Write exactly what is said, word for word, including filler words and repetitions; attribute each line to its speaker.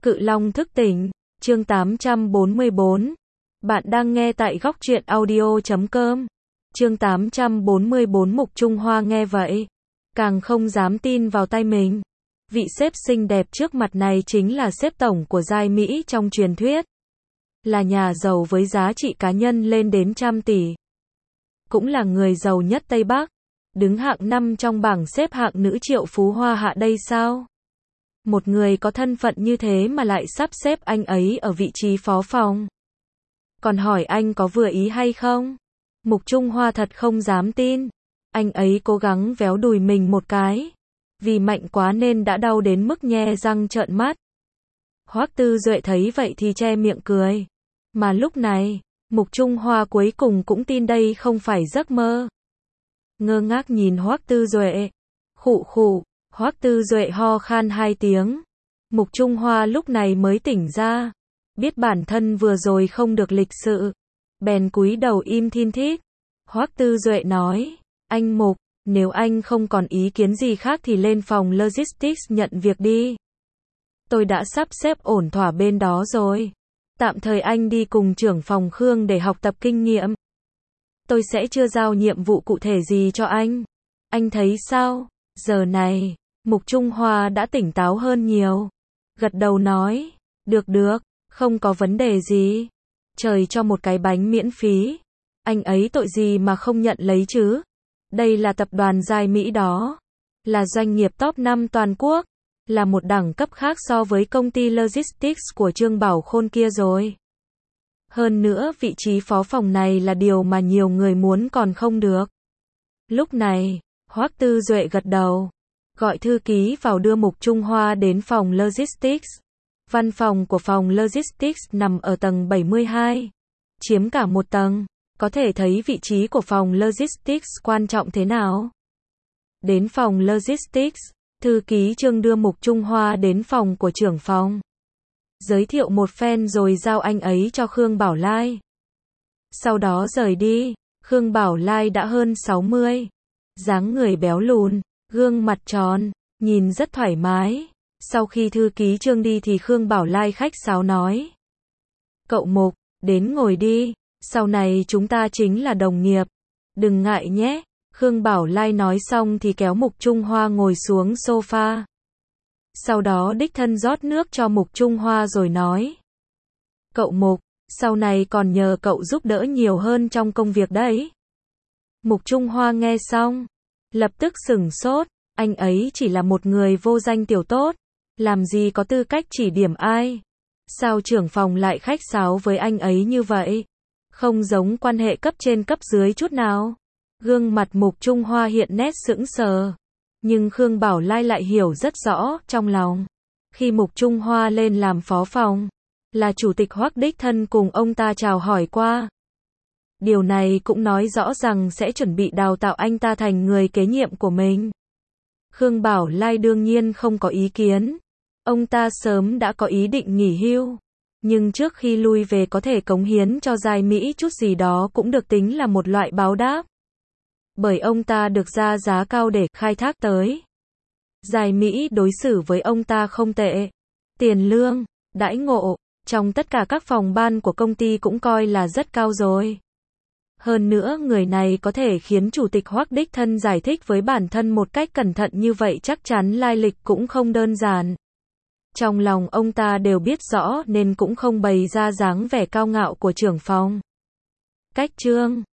Speaker 1: Cự Long thức tỉnh, chương tám trăm bốn mươi bốn. Bạn đang nghe tại góc truyện audio chấm com. Chương tám trăm bốn mươi bốn. Mục Trung Hoa nghe vậy, càng không dám tin vào tay mình. Vị sếp xinh đẹp trước mặt này chính là sếp tổng của giai Mỹ trong truyền thuyết. Là nhà giàu với giá trị cá nhân lên đến trăm tỷ. Cũng là người giàu nhất Tây Bắc. Đứng hạng năm trong bảng xếp hạng nữ triệu phú hoa hạ đây sao? Một người có thân phận như thế mà lại sắp xếp anh ấy ở vị trí phó phòng. Còn hỏi anh có vừa ý hay không? Mục Trung Hoa thật không dám tin. Anh ấy cố gắng véo đùi mình một cái. Vì mạnh quá nên đã đau đến mức nhe răng trợn mắt. Hoắc Tư Duệ thấy vậy thì che miệng cười. Mà lúc này, Mục Trung Hoa cuối cùng cũng tin đây không phải giấc mơ. Ngơ ngác nhìn Hoắc Tư Duệ. Khụ khụ, Hoắc Tư Duệ ho khan hai tiếng. Mục Trung Hoa lúc này mới tỉnh ra. Biết bản thân vừa rồi không được lịch sự. Bèn cúi đầu im thin thít. Hoắc Tư Duệ nói, anh Mục, nếu anh không còn ý kiến gì khác thì lên phòng Logistics nhận việc đi. Tôi đã sắp xếp ổn thỏa bên đó rồi. Tạm thời anh đi cùng trưởng phòng Khương để học tập kinh nghiệm. Tôi sẽ chưa giao nhiệm vụ cụ thể gì cho anh. Anh thấy sao? Giờ này, Mục Trung Hoa đã tỉnh táo hơn nhiều. Gật đầu nói, được được, không có vấn đề gì. Trời cho một cái bánh miễn phí. Anh ấy tội gì mà không nhận lấy chứ? Đây là tập đoàn giai Mỹ đó. Là doanh nghiệp top năm toàn quốc. Là một đẳng cấp khác so với công ty Logistics của Trương Bảo Khôn kia rồi. Hơn nữa vị trí phó phòng này là điều mà nhiều người muốn còn không được. Lúc này, Hoắc Tư Duệ gật đầu. Gọi thư ký vào đưa Mục Trung Hoa đến phòng Logistics. Văn phòng của phòng Logistics nằm ở tầng bảy mươi hai. Chiếm cả một tầng. Có thể thấy vị trí của phòng Logistics quan trọng thế nào. Đến phòng Logistics, thư ký Trương đưa Mục Trung Hoa đến phòng của trưởng phòng. Giới thiệu một phen rồi giao anh ấy cho Khương Bảo Lai. Sau đó rời đi. Khương Bảo Lai đã hơn sáu mươi. Dáng người béo lùn, gương mặt tròn, nhìn rất thoải mái. Sau khi thư ký Trương đi thì Khương Bảo Lai khách sáo nói. Cậu Mục, đến ngồi đi, sau này chúng ta chính là đồng nghiệp. Đừng ngại nhé. Khương Bảo Lai nói xong thì kéo Mục Trung Hoa ngồi xuống sofa. Sau đó đích thân rót nước cho Mục Trung Hoa rồi nói. Cậu Mục, sau này còn nhờ cậu giúp đỡ nhiều hơn trong công việc đấy. Mục Trung Hoa nghe xong, lập tức sửng sốt, anh ấy chỉ là một người vô danh tiểu tốt, làm gì có tư cách chỉ điểm ai. Sao trưởng phòng lại khách sáo với anh ấy như vậy? Không giống quan hệ cấp trên cấp dưới chút nào. Gương mặt Mục Trung Hoa hiện nét sững sờ. Nhưng Khương Bảo Lai lại hiểu rất rõ trong lòng. Khi Mục Trung Hoa lên làm phó phòng, là chủ tịch Hoắc đích thân cùng ông ta chào hỏi qua. Điều này cũng nói rõ rằng sẽ chuẩn bị đào tạo anh ta thành người kế nhiệm của mình. Khương Bảo Lai đương nhiên không có ý kiến. Ông ta sớm đã có ý định nghỉ hưu. Nhưng trước khi lui về có thể cống hiến cho giai Mỹ chút gì đó cũng được tính là một loại báo đáp. Bởi ông ta được ra giá cao để khai thác tới. Giai Mỹ đối xử với ông ta không tệ. Tiền lương, đãi ngộ, trong tất cả các phòng ban của công ty cũng coi là rất cao rồi. Hơn nữa người này có thể khiến chủ tịch Hoắc đích thân giải thích với bản thân một cách cẩn thận như vậy chắc chắn lai lịch cũng không đơn giản. Trong lòng ông ta đều biết rõ nên cũng không bày ra dáng vẻ cao ngạo của trưởng phòng. Cách Trương